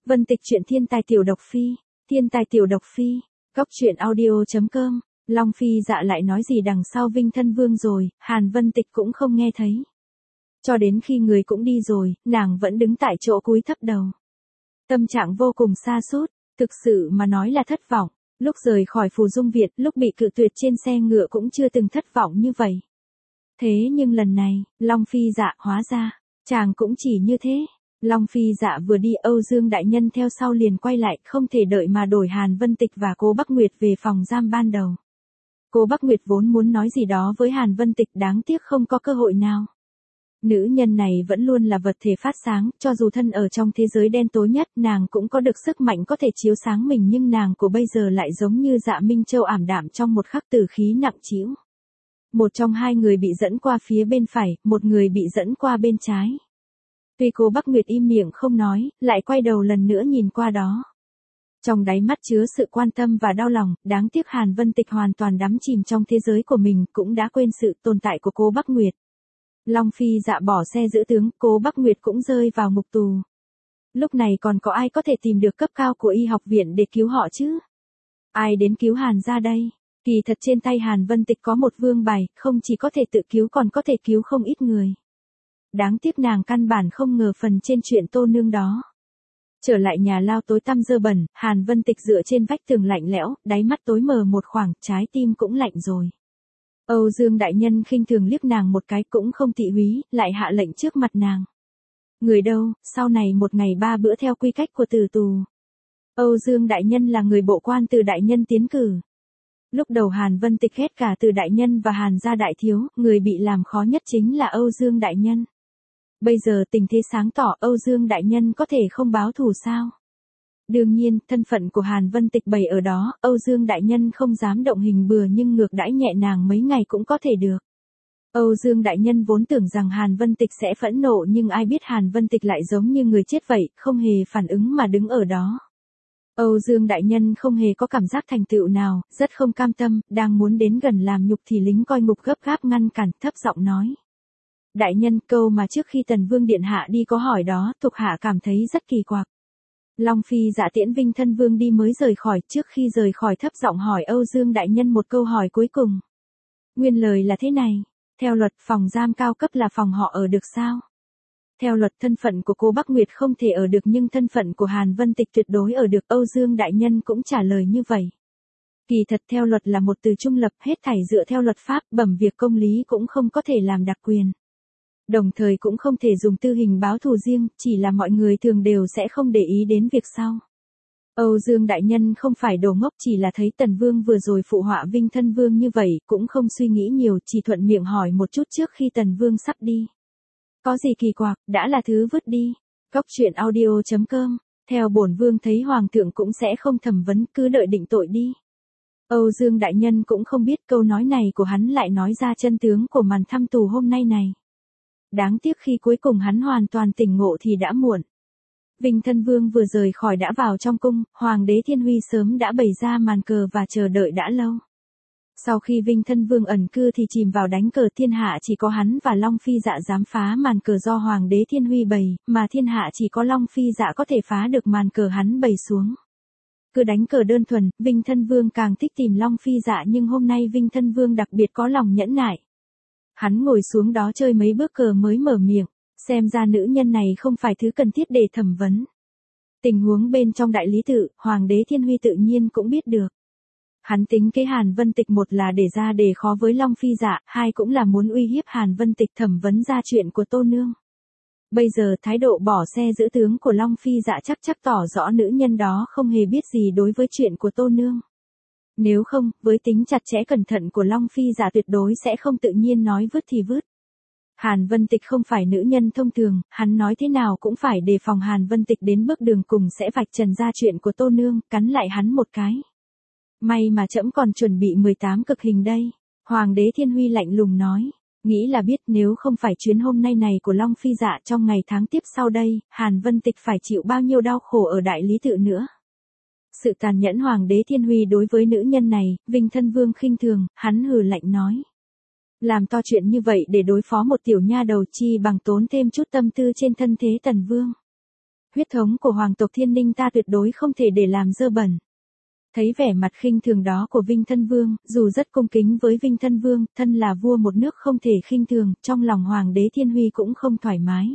Vân Tịch truyện thiên tài tiểu độc phi, thiên tài tiểu độc phi, góc truyện audio.com, Long Phi Dạ lại nói gì đằng sau Vinh Thân Vương rồi, Hàn Vân Tịch cũng không nghe thấy. Cho đến khi người cũng đi rồi, nàng vẫn đứng tại chỗ cúi thấp đầu. Tâm trạng vô cùng sa sút, thực sự mà nói là thất vọng, lúc rời khỏi Phù Dung Việt, lúc bị cự tuyệt trên xe ngựa cũng chưa từng thất vọng như vậy. Thế nhưng lần này, Long Phi Dạ hóa ra, chàng cũng chỉ như thế. Long Phi Dạ vừa đi Âu Dương đại nhân theo sau liền quay lại, không thể đợi mà đổi Hàn Vân Tịch và cô Bắc Nguyệt về phòng giam ban đầu. Cô Bắc Nguyệt vốn muốn nói gì đó với Hàn Vân Tịch, đáng tiếc không có cơ hội nào. Nữ nhân này vẫn luôn là vật thể phát sáng, cho dù thân ở trong thế giới đen tối nhất, nàng cũng có được sức mạnh có thể chiếu sáng mình, nhưng nàng của bây giờ lại giống như Dạ Minh Châu ảm đạm trong một khắc tử khí nặng trĩu. Một trong hai người bị dẫn qua phía bên phải, một người bị dẫn qua bên trái. Tuy cô Bắc Nguyệt im miệng không nói, lại quay đầu lần nữa nhìn qua đó. Trong đáy mắt chứa sự quan tâm và đau lòng, đáng tiếc Hàn Vân Tịch hoàn toàn đắm chìm trong thế giới của mình, cũng đã quên sự tồn tại của cô Bắc Nguyệt. Long Phi Dạ bỏ xe giữ tướng, cô Bắc Nguyệt cũng rơi vào ngục tù. Lúc này còn có ai có thể tìm được cấp cao của y học viện để cứu họ chứ? Ai đến cứu Hàn ra đây? Kỳ thật trên tay Hàn Vân Tịch có một vương bài, không chỉ có thể tự cứu còn có thể cứu không ít người. Đáng tiếc nàng căn bản không ngờ phần trên chuyện Tô Nương đó. Trở lại nhà lao tối tăm dơ bẩn, Hàn Vân Tịch dựa trên vách tường lạnh lẽo, đáy mắt tối mờ một khoảng, trái tim cũng lạnh rồi. Âu Dương đại nhân khinh thường liếc nàng một cái, cũng không thị úy, lại hạ lệnh trước mặt nàng. Người đâu, sau này một ngày 3 bữa theo quy cách của tử tù. Âu Dương đại nhân là người bộ quan Từ đại nhân tiến cử. Lúc đầu Hàn Vân Tịch ghét cả Từ đại nhân và Hàn gia đại thiếu, người bị làm khó nhất chính là Âu Dương đại nhân. Bây giờ tình thế sáng tỏ, Âu Dương đại nhân có thể không báo thù sao? Đương nhiên, thân phận của Hàn Vân Tịch bày ở đó, Âu Dương đại nhân không dám động hình bừa, nhưng ngược đãi nhẹ nàng mấy ngày cũng có thể được. Âu Dương đại nhân vốn tưởng rằng Hàn Vân Tịch sẽ phẫn nộ, nhưng ai biết Hàn Vân Tịch lại giống như người chết vậy, không hề phản ứng mà đứng ở đó. Âu Dương đại nhân không hề có cảm giác thành tựu nào, rất không cam tâm, đang muốn đến gần làm nhục thì lính coi ngục gấp gáp ngăn cản, thấp giọng nói. Đại nhân, câu mà trước khi Tần Vương điện hạ đi có hỏi đó, thuộc hạ cảm thấy rất kỳ quặc. Long Phi Dạ tiễn Vinh Thân Vương đi mới rời khỏi, trước khi rời khỏi thấp giọng hỏi Âu Dương đại nhân một câu hỏi cuối cùng. Nguyên lời là thế này, theo luật phòng giam cao cấp là phòng họ ở được sao? Theo luật thân phận của cô Bắc Nguyệt không thể ở được, nhưng thân phận của Hàn Vân Tịch tuyệt đối ở được, Âu Dương đại nhân cũng trả lời như vậy. Kỳ thật theo luật là một từ trung lập, hết thảy dựa theo luật pháp, bẩm việc công lý cũng không có thể làm đặc quyền. Đồng thời cũng không thể dùng tư hình báo thù riêng, chỉ là mọi người thường đều sẽ không để ý đến việc sau. Âu Dương đại nhân không phải đồ ngốc, chỉ là thấy Tần Vương vừa rồi phụ họa Vinh Thân Vương như vậy, cũng không suy nghĩ nhiều, chỉ thuận miệng hỏi một chút trước khi Tần Vương sắp đi. Có gì kỳ quặc, đã là thứ vứt đi. Góc truyện audio.com, theo bổn vương thấy hoàng thượng cũng sẽ không thẩm vấn, cứ đợi định tội đi. Âu Dương đại nhân cũng không biết câu nói này của hắn lại nói ra chân tướng của màn thăm tù hôm nay này. Đáng tiếc khi cuối cùng hắn hoàn toàn tỉnh ngộ thì đã muộn. Vinh Thân Vương vừa rời khỏi đã vào trong cung, Hoàng đế Thiên Huy sớm đã bày ra màn cờ và chờ đợi đã lâu. Sau khi Vinh Thân Vương ẩn cư thì chìm vào đánh cờ, thiên hạ chỉ có hắn và Long Phi Dạ dám phá màn cờ do Hoàng đế Thiên Huy bày, mà thiên hạ chỉ có Long Phi Dạ có thể phá được màn cờ hắn bày xuống. Cứ đánh cờ đơn thuần, Vinh Thân Vương càng thích tìm Long Phi Dạ, nhưng hôm nay Vinh Thân Vương đặc biệt có lòng nhẫn nại. Hắn ngồi xuống đó chơi mấy bước cờ mới mở miệng, xem ra nữ nhân này không phải thứ cần thiết để thẩm vấn. Tình huống bên trong đại lý tự, Hoàng đế Thiên Huy tự nhiên cũng biết được. Hắn tính kế Hàn Vân Tịch, một là để ra đề khó với Long Phi Dạ, hai cũng là muốn uy hiếp Hàn Vân Tịch thẩm vấn ra chuyện của Tô Nương. Bây giờ thái độ bỏ xe giữ tướng của Long Phi Dạ chắc tỏ rõ nữ nhân đó không hề biết gì đối với chuyện của Tô Nương. Nếu không, với tính chặt chẽ cẩn thận của Long Phi Dạ tuyệt đối sẽ không tự nhiên nói vứt thì vứt. Hàn Vân Tịch không phải nữ nhân thông thường, hắn nói thế nào cũng phải đề phòng Hàn Vân Tịch đến bước đường cùng sẽ vạch trần ra chuyện của Tô Nương, cắn lại hắn một cái. May mà trẫm còn chuẩn bị 18 cực hình đây. Hoàng đế Thiên Huy lạnh lùng nói. Nghĩ là biết nếu không phải chuyến hôm nay này của Long Phi Dạ, trong ngày tháng tiếp sau đây, Hàn Vân Tịch phải chịu bao nhiêu đau khổ ở đại lý tự nữa. Sự tàn nhẫn Hoàng đế Thiên Huy đối với nữ nhân này, Vinh Thân Vương khinh thường, hắn hừ lạnh nói. Làm to chuyện như vậy để đối phó một tiểu nha đầu, chi bằng tốn thêm chút tâm tư trên thân thế Tần Vương. Huyết thống của hoàng tộc Thiên Ninh ta tuyệt đối không thể để làm dơ bẩn. Thấy vẻ mặt khinh thường đó của Vinh Thân Vương, dù rất cung kính với Vinh Thân Vương, thân là vua một nước không thể khinh thường, trong lòng Hoàng đế Thiên Huy cũng không thoải mái.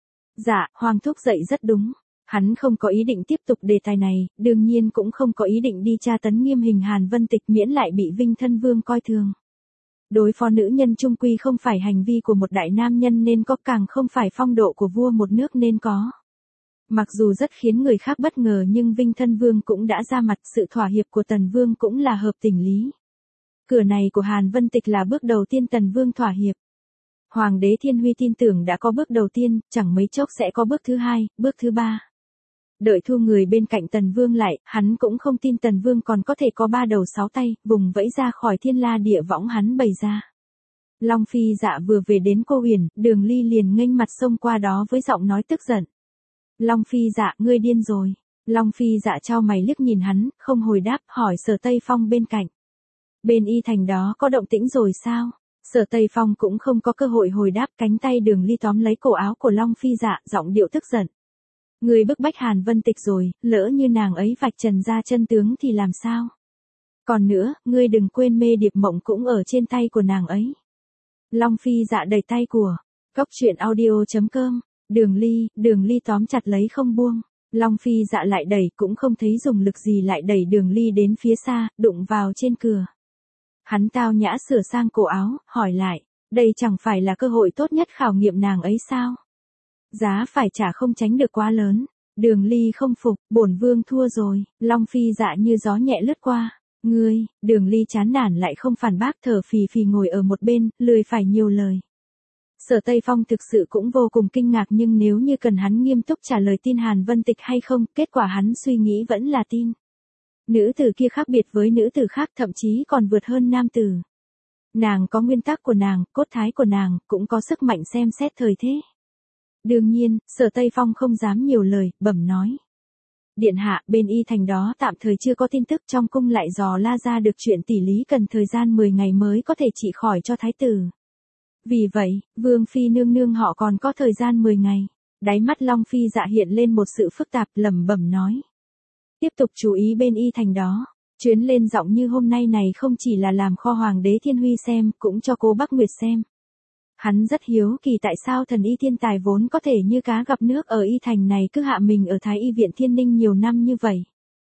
Dạ, Hoàng thúc dạy rất đúng. Hắn không có ý định tiếp tục đề tài này, đương nhiên cũng không có ý định đi tra tấn nghiêm hình Hàn Vân Tịch miễn lại bị Vinh Thân Vương coi thường. Đối phó nữ nhân chung quy không phải hành vi của một đại nam nhân nên có, càng không phải phong độ của vua một nước nên có. Mặc dù rất khiến người khác bất ngờ nhưng Vinh Thân Vương cũng đã ra mặt, sự thỏa hiệp của Tần Vương cũng là hợp tình lý. Cửa này của Hàn Vân Tịch là bước đầu tiên Tần Vương thỏa hiệp. Hoàng đế Thiên Huy tin tưởng đã có bước đầu tiên, chẳng mấy chốc sẽ có bước thứ hai, bước thứ ba. Đợi thu người bên cạnh Tần Vương lại, hắn cũng không tin Tần Vương còn có thể có 3 đầu 6 tay, vùng vẫy ra khỏi thiên la địa võng hắn bày ra. Long Phi Dạ vừa về đến Cô Huyền, Đường Ly liền nghênh mặt xông qua đó với giọng nói tức giận. Long Phi Dạ, ngươi điên rồi. Long Phi Dạ chau mày liếc nhìn hắn, không hồi đáp, hỏi Sở Tây Phong bên cạnh. Bên Y Thành đó có động tĩnh rồi sao? Sở Tây Phong cũng không có cơ hội hồi đáp, cánh tay Đường Ly tóm lấy cổ áo của Long Phi Dạ, giọng điệu tức giận. Ngươi bức bách Hàn Vân Tịch rồi, lỡ như nàng ấy vạch trần ra chân tướng thì làm sao? Còn nữa, ngươi đừng quên mê điệp mộng cũng ở trên tay của nàng ấy. Long Phi Dạ đẩy tay của. Cốc truyện audio.com. Đường Ly tóm chặt lấy không buông. Long Phi Dạ lại đẩy, cũng không thấy dùng lực gì lại đẩy Đường Ly đến phía xa, đụng vào trên cửa. Hắn tao nhã sửa sang cổ áo, hỏi lại, đây chẳng phải là cơ hội tốt nhất khảo nghiệm nàng ấy sao? Giá phải trả không tránh được quá lớn. Đường Ly không phục, bổn vương thua rồi. Long Phi Dạ như gió nhẹ lướt qua. Ngươi, Đường Ly chán nản lại không phản bác, thở phì phì ngồi ở một bên, lười phải nhiều lời. Sở Tây Phong thực sự cũng vô cùng kinh ngạc, nhưng nếu như cần hắn nghiêm túc trả lời tin Hàn Vân Tịch hay không, kết quả hắn suy nghĩ vẫn là tin. Nữ tử kia khác biệt với nữ tử khác, thậm chí còn vượt hơn nam tử. Nàng có nguyên tắc của nàng, cốt thái của nàng, cũng có sức mạnh xem xét thời thế. Đương nhiên, Sở Tây Phong không dám nhiều lời, bẩm nói. Điện hạ, bên Y Thành đó tạm thời chưa có tin tức, trong cung lại dò la ra được chuyện tỷ lý cần thời gian 10 ngày mới có thể trị khỏi cho thái tử. Vì vậy, Vương Phi nương nương họ còn có thời gian 10 ngày. Đáy mắt Long Phi Dạ hiện lên một sự phức tạp, lẩm bẩm nói. Tiếp tục chú ý bên Y Thành đó. Chuyến lên giọng như hôm nay này không chỉ là làm kho Hoàng đế Thiên Huy xem, cũng cho cô Bắc Nguyệt xem. Hắn rất hiếu kỳ tại sao thần y thiên tài vốn có thể như cá gặp nước ở Y Thành này cứ hạ mình ở Thái Y viện Thiên Ninh nhiều năm như vậy.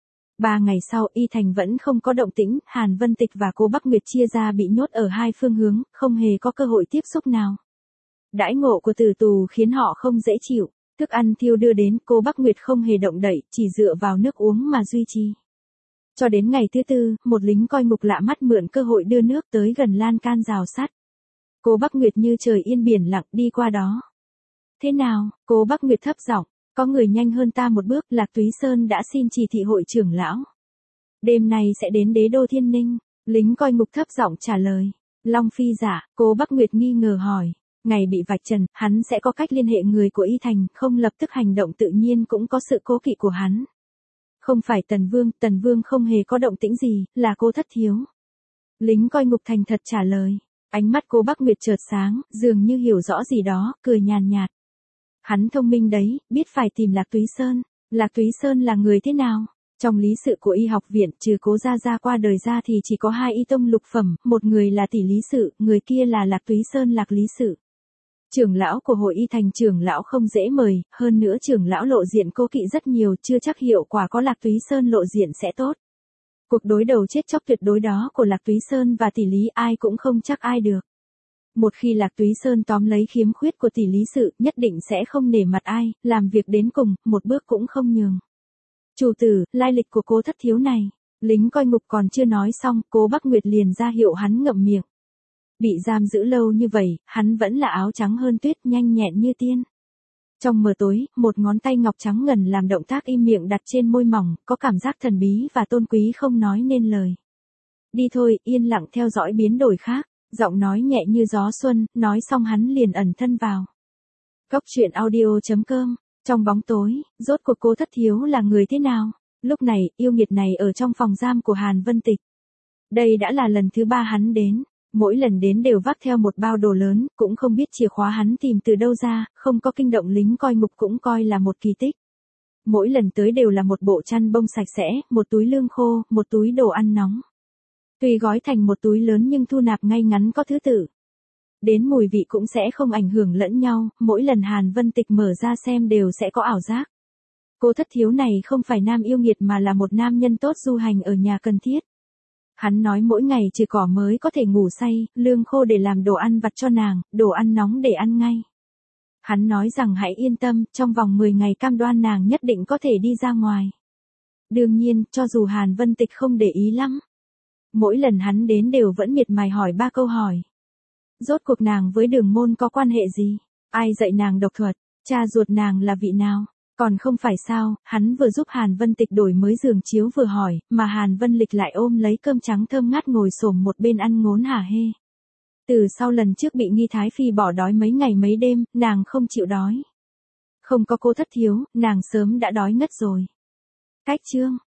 3 ngày sau Y Thành vẫn không có động tĩnh, Hàn Vân Tịch và cô Bắc Nguyệt chia ra bị nhốt ở hai phương hướng, không hề có cơ hội tiếp xúc nào. Đãi ngộ của tử tù khiến họ không dễ chịu, thức ăn thiêu đưa đến, cô Bắc Nguyệt không hề động đậy, chỉ dựa vào nước uống mà duy trì. Cho đến ngày thứ tư, một lính coi ngục lạ mắt mượn cơ hội đưa nước tới gần lan can rào sắt. Cô Bắc Nguyệt như trời yên biển lặng đi qua đó. Thế nào, cô Bắc Nguyệt thấp giọng, có người nhanh hơn ta một bước, Lạc Túy Sơn đã xin chỉ thị hội trưởng lão. Đêm nay sẽ đến đế đô Thiên Ninh, lính coi ngục thấp giọng trả lời. Long Phi Dạ, cô Bắc Nguyệt nghi ngờ hỏi. Ngày bị vạch trần, hắn sẽ có cách liên hệ người của Y Thành, không lập tức hành động tự nhiên cũng có sự cố kỵ của hắn. Không phải Tần Vương không hề có động tĩnh gì, là cô thất thiếu. Lính coi ngục thành thật trả lời. Ánh mắt cô Bắc Nguyệt chợt sáng, dường như hiểu rõ gì đó, cười nhàn nhạt. Hắn thông minh đấy, biết phải tìm Lạc Túy Sơn. Lạc Túy Sơn là người thế nào? Trong lý sự của y học viện, trừ Cố Gia Gia qua đời ra thì chỉ có 2 y tông lục phẩm, một người là tỷ lý sự, người kia là Lạc Túy Sơn Lạc lý sự. Trưởng lão của hội Y Thành trưởng lão không dễ mời, hơn nữa trưởng lão lộ diện cố kỵ rất nhiều, chưa chắc hiệu quả có Lạc Túy Sơn lộ diện sẽ tốt. Cuộc đối đầu chết chóc tuyệt đối đó của Lạc Túy Sơn và tỷ lý ai cũng không chắc ai được. Một khi Lạc Túy Sơn tóm lấy khiếm khuyết của tỷ lý sự, nhất định sẽ không nể mặt ai, làm việc đến cùng, một bước cũng không nhường. Chủ tử, lai lịch của cô thất thiếu này. Lính coi ngục còn chưa nói xong, cô Bắc Nguyệt liền ra hiệu hắn ngậm miệng. Bị giam giữ lâu như vậy, hắn vẫn là áo trắng hơn tuyết, nhanh nhẹn như tiên. Trong mờ tối, một ngón tay ngọc trắng ngần làm động tác im miệng đặt trên môi mỏng, có cảm giác thần bí và tôn quý không nói nên lời. Đi thôi, yên lặng theo dõi biến đổi khác, giọng nói nhẹ như gió xuân, nói xong hắn liền ẩn thân vào. Cốc truyện audio.com, trong bóng tối, rốt cuộc cô thất thiếu là người thế nào? Lúc này, yêu nghiệt này ở trong phòng giam của Hàn Vân Tịch. Đây đã là lần thứ 3 hắn đến. Mỗi lần đến đều vác theo một bao đồ lớn, cũng không biết chìa khóa hắn tìm từ đâu ra, không có kinh động lính coi ngục cũng coi là một kỳ tích. Mỗi lần tới đều là một bộ chăn bông sạch sẽ, một túi lương khô, một túi đồ ăn nóng. Tuy gói thành một túi lớn nhưng thu nạp ngay ngắn có thứ tự. Đến mùi vị cũng sẽ không ảnh hưởng lẫn nhau, mỗi lần Hàn Vân Tịch mở ra xem đều sẽ có ảo giác. Cô Thất Thiếu này không phải nam yêu nghiệt mà là một nam nhân tốt du hành ở nhà cần thiết. Hắn nói mỗi ngày trừ cỏ mới có thể ngủ say, lương khô để làm đồ ăn vặt cho nàng, đồ ăn nóng để ăn ngay. Hắn nói rằng hãy yên tâm, trong vòng 10 ngày cam đoan nàng nhất định có thể đi ra ngoài. Đương nhiên, cho dù Hàn Vân Tịch không để ý lắm. Mỗi lần hắn đến đều vẫn miệt mài hỏi 3 câu hỏi. Rốt cuộc nàng với Đường Môn có quan hệ gì? Ai dạy nàng độc thuật? Cha ruột nàng là vị nào? Còn không phải sao, hắn vừa giúp Hàn Vân Tịch đổi mới giường chiếu vừa hỏi, mà Hàn Vân Lịch lại ôm lấy cơm trắng thơm ngát ngồi xổm một bên ăn ngốn hả hê. Từ sau lần trước bị Nghi Thái Phi bỏ đói mấy ngày mấy đêm, nàng không chịu đói. Không có Cô Thất Thiếu, nàng sớm đã đói ngất rồi. Cách chương